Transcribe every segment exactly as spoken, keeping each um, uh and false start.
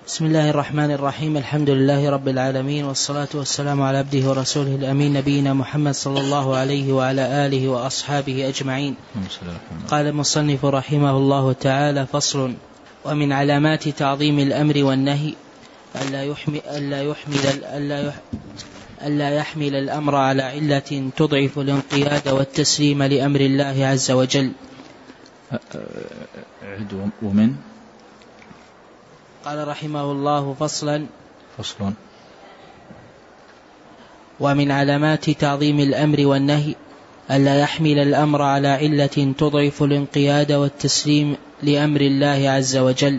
بسم الله الرحمن الرحيم. الحمد لله رب العالمين، والصلاة والسلام على عبده ورسوله الأمين نبينا محمد صلى الله عليه وعلى آله وأصحابه أجمعين. قال المصنف رحمه الله تعالى: فصل. ومن علامات تعظيم الأمر والنهي ألا يحمل, ألا يحمل, ألا ألا يحمل الأمر على علة تضعف الانقياد والتسليم لأمر الله عز وجل. ومن قال رحمه الله: فصلا. فصل. ومن علامات تعظيم الأمر والنهي ألا يحمل الأمر على علة تضعف الانقياد والتسليم لأمر الله عز وجل،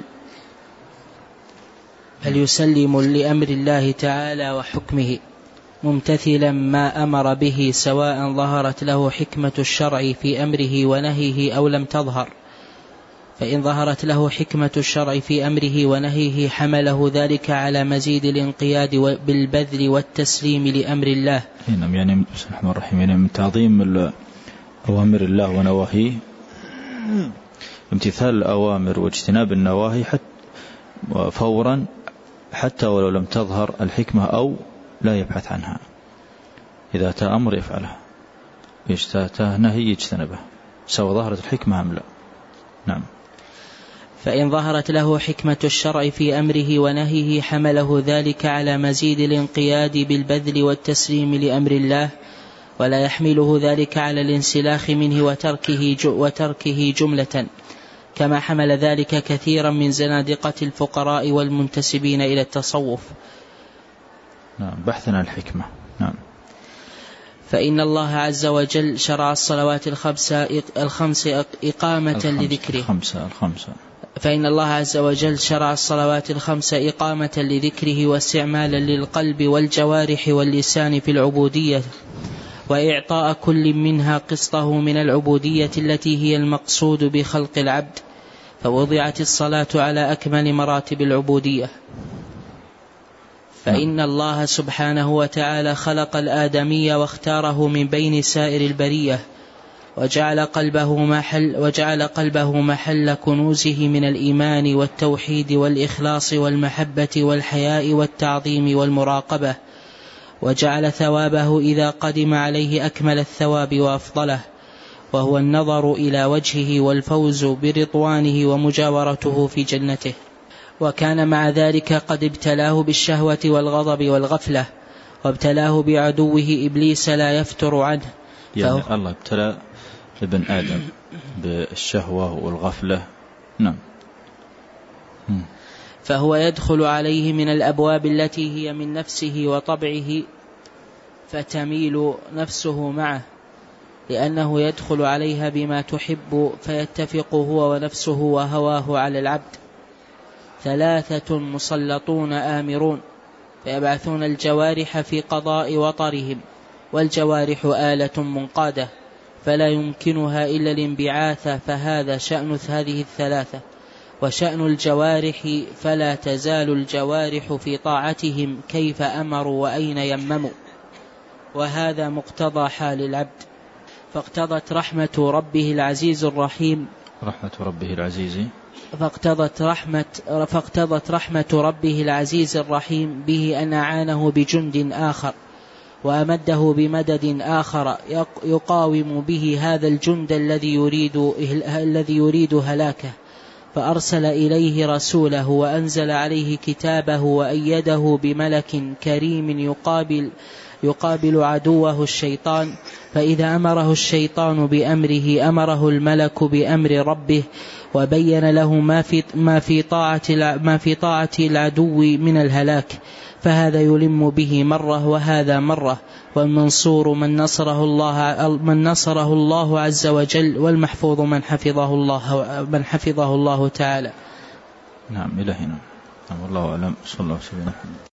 بل يسلم لأمر الله تعالى وحكمه ممتثلا ما أمر به، سواء ظهرت له حكمة الشرع في أمره ونهيه أو لم تظهر. فإن ظهرت له حكمة الشرع في أمره ونهيه حمله ذلك على مزيد الانقياد بالبذل والتسليم لأمر الله. نعم، يعني بسم الله الرحمن الرحيم، يعني من تعظيم أوامر الله ونواهيه امتثال الأوامر واجتناب النواهي حتى فورا، حتى ولو لم تظهر الحكمة أو لا يبحث عنها. إذا أتى أمر يفعله، إذا نهي يجتنبه، سواء ظهرت الحكمة أم لا. نعم. فإن ظهرت له حكمة الشرع في أمره ونهيه حمله ذلك على مزيد الانقياد بالبذل والتسليم لأمر الله، ولا يحمله ذلك على الانسلاخ منه وتركه, وتركه جملة، كما حمل ذلك كثيرا من زنادقة الفقراء والمنتسبين إلى التصوف. نعم، بحثنا الحكمة. نعم. فإن الله عز وجل شرع الصلوات الخمسة الخمس إقامة لذكره الخمسة الخمسة فإن الله عز وجل شرع الصلوات الخمس إقامة لذكره واستعمالا للقلب والجوارح واللسان في العبودية، وإعطاء كل منها قسطه من العبودية التي هي المقصود بخلق العبد، فوضعت الصلاة على أكمل مراتب العبودية. فإن الله سبحانه وتعالى خلق الآدمي واختاره من بين سائر البرية، وجعل قلبه محل, وجعل قلبه محل كنوزه من الإيمان والتوحيد والإخلاص والمحبة والحياء والتعظيم والمراقبة، وجعل ثوابه إذا قدم عليه أكمل الثواب وأفضله، وهو النظر إلى وجهه والفوز برضوانه ومجاورته في جنته. وكان مع ذلك قد ابتلاه بالشهوة والغضب والغفلة، وابتلاه بعدوه إبليس لا يفتر عنه. يعني الله ابتلى ابن آدم بالشهوة والغفلة. نعم. فهو يدخل عليه من الأبواب التي هي من نفسه وطبعه، فتميل نفسه معه، لأنه يدخل عليها بما تحب، فيتفق هو ونفسه وهواه على العبد. ثلاثة مسلطون آمرون، فيبعثون الجوارح في قضاء وطرهم، والجوارح آلة منقادة فلا يمكنها إلا الانبعاث، فهذا شأن هذه الثلاثة. وشأن الجوارح فلا تزال الجوارح في طاعتهم كيف أمروا وأين يمموا، وهذا مقتضى حال العبد. فاقتضت رحمة ربه العزيز الرحيم رحمة ربه العزيز فاقتضت رحمة, فاقتضت رحمة ربه العزيز الرحيم به أن أعانه بجند آخر، وأمده بمدد آخر يقاوم به هذا الجند الذي يريد, الذي يريد هلاكه، فأرسل إليه رسوله وأنزل عليه كتابه وأيده بملك كريم يقابل, يقابل عدوه الشيطان. فإذا أمره الشيطان بأمره أمره الملك بأمر ربه، وبين له ما في, ما في طاعة ما في طاعة العدو من الهلاك، فهذا يلم به مرة وهذا مرة. والمنصور من نصره الله من نصره الله عز وجل، والمحفوظ من حفظه الله من حفظه الله تعالى. نعم، إلى هنا. والله أعلم. صلى الله عليه وسلم.